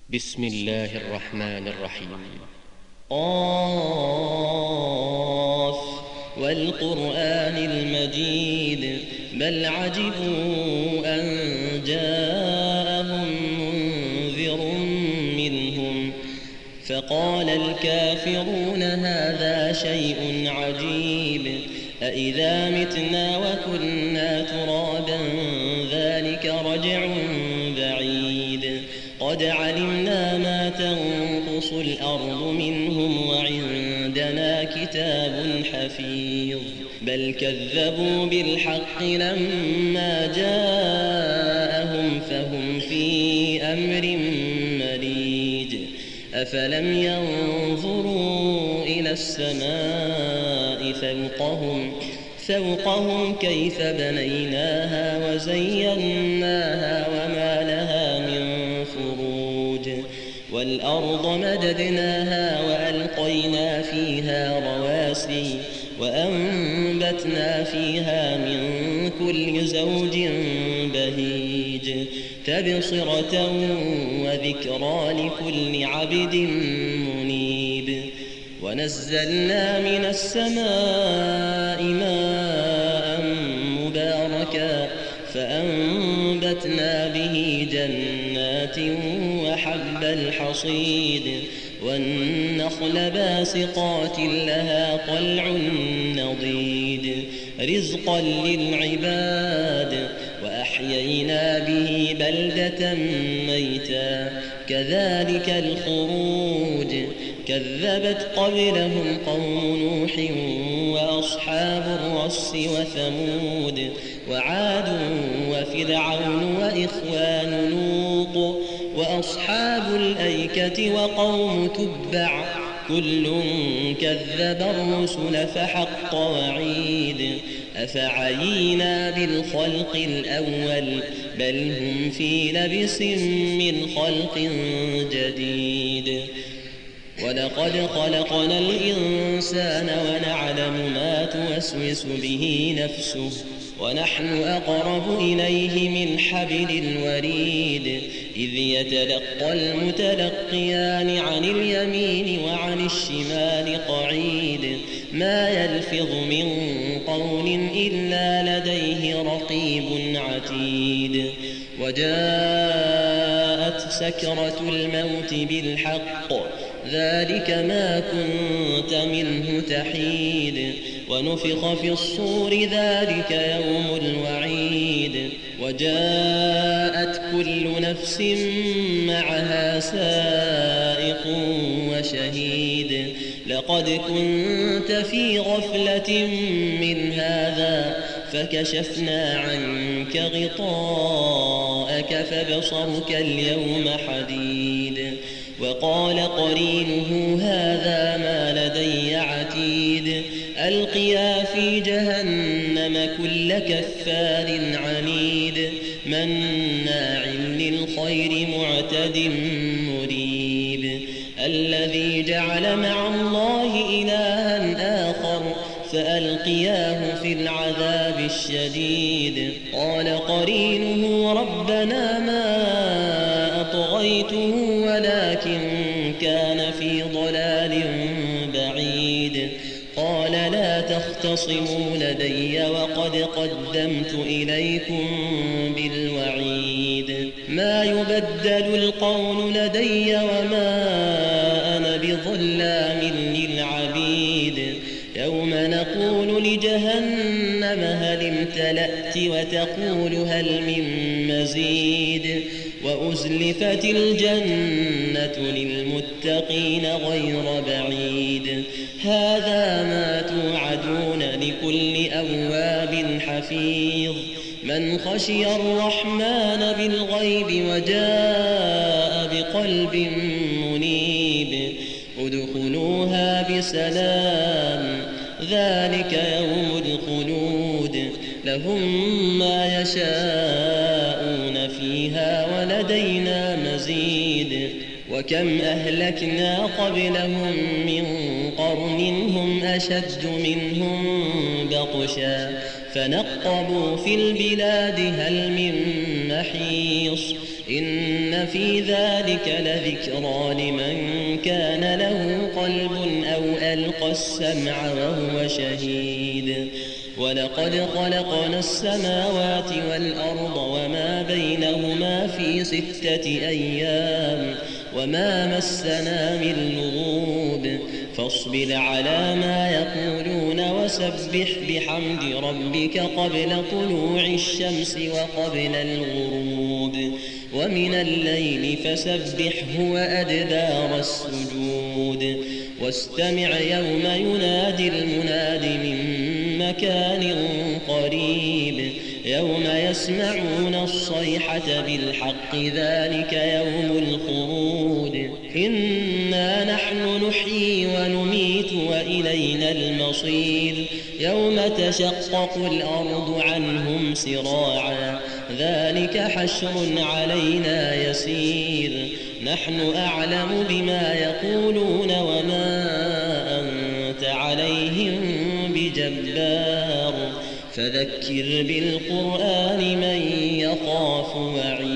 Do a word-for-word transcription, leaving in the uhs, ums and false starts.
بسم الله الرحمن الرحيم. قاف والقرآن المجيد بل عجبوا أن جاءهم منذر منهم فقال الكافرون هذا شيء عجيب أإذا متنا وكنا ترابا ذلك رجع بعيد قد علمنا ما تنقص الأرض منهم وعندنا كتاب حفيظ بل كذبوا بالحق لما جاءهم فهم في أمر مريج أفلم ينظروا إلى السماء فوقهم فوقهم كيف بنيناها وزيناها وما لها من فروج والأرض مددناها وألقينا فيها رواسي وأنبتنا فيها من كل زوج بهيج تبصرة وذكرى لكل عبد منيب ونزلنا من السماء ماء مباركا فأنبتنا به جنات وحب الحصيد والنخل باسقات لها طلع نضيد رزقا للعباد وأحيينا به بلدة ميتا كذلك الخروج كذبت قبلهم قوم نوح وأصحاب الرس وثمود وعاد وفرعون وإخوان لوط وأصحاب الأيكة وقوم تبع كل كذب الرسل فحق وعيد أفعينا بالخلق الأول بل هم في لبس من خلق جديد ولقد خلقنا الإنسان ونعلم ما توسوس به نفسه ونحن أقرب إليه من حبل الوريد إذ يتلقى المتلقيان عن اليمين وعن الشمال قعيد ما يلفظ من قول إلا لديه رقيب عتيد وجاءت سكرة الموت بالحق ذلك ما كنت منه تحيد ونفخ في الصور ذلك يوم الوعيد وجاءت كل نفس معها سائق وشهيد لقد كنت في غفلة من هذا فكشفنا عنك غطاءك فبصرك اليوم حديد وقال قرينه هذا ما لدي عتيد ألقيا في جهنم كل كفار عنيد مناع للخير معتد مريب الذي جعل مع الله إلها آخر فألقياه في العذاب الشديد قال قرينه ربنا ما أطغيته ولكن كان في ضلال بعيد قال لا تختصموا لدي وقد قدمت إليكم بالوعيد ما يبدل القول لدي وما أنا بظلام للعبيد يوم نقول لجهنم هل امتلأت وتقول هل من مزيد وأزلفت الجنة للمتقين غير بعيد هذا ما توعدون لكل أواب حفيظ من خشي الرحمن بالغيب وجاء بقلب منيب ادخلوها بسلام ذلك يوم الخلود لهم ما يشاءون فيها ولدينا مزيد وكم أهلكنا قبلهم من قرن هم أشد منهم بطشا فنقبوا في البلاد هل من محيص إن في ذلك لذكرى لمن كان له قلب أو ألقى السمع وهو شهيد ولقد خلقنا السماوات والأرض وما بينهما في ستة أيام وما مسنا من لغوب فاصبر على ما يقولون وسبح بحمد ربك قبل طلوع الشمس وقبل الغروب ومن الليل فسبحه وأدبار السجود واستمع يوم ينادي المناد من مكان قريب يوم يسمعون الصيحة بالحق ذلك يوم الخروج إنا نحن نحيي ونميت وإلينا المصير يوم تشقق الأرض عنهم سراعا ذلك حشر علينا يسير نحن أعلم بما يقولون وما أنت عليهم بجبار فذكر بالقرآن من يخاف وعيد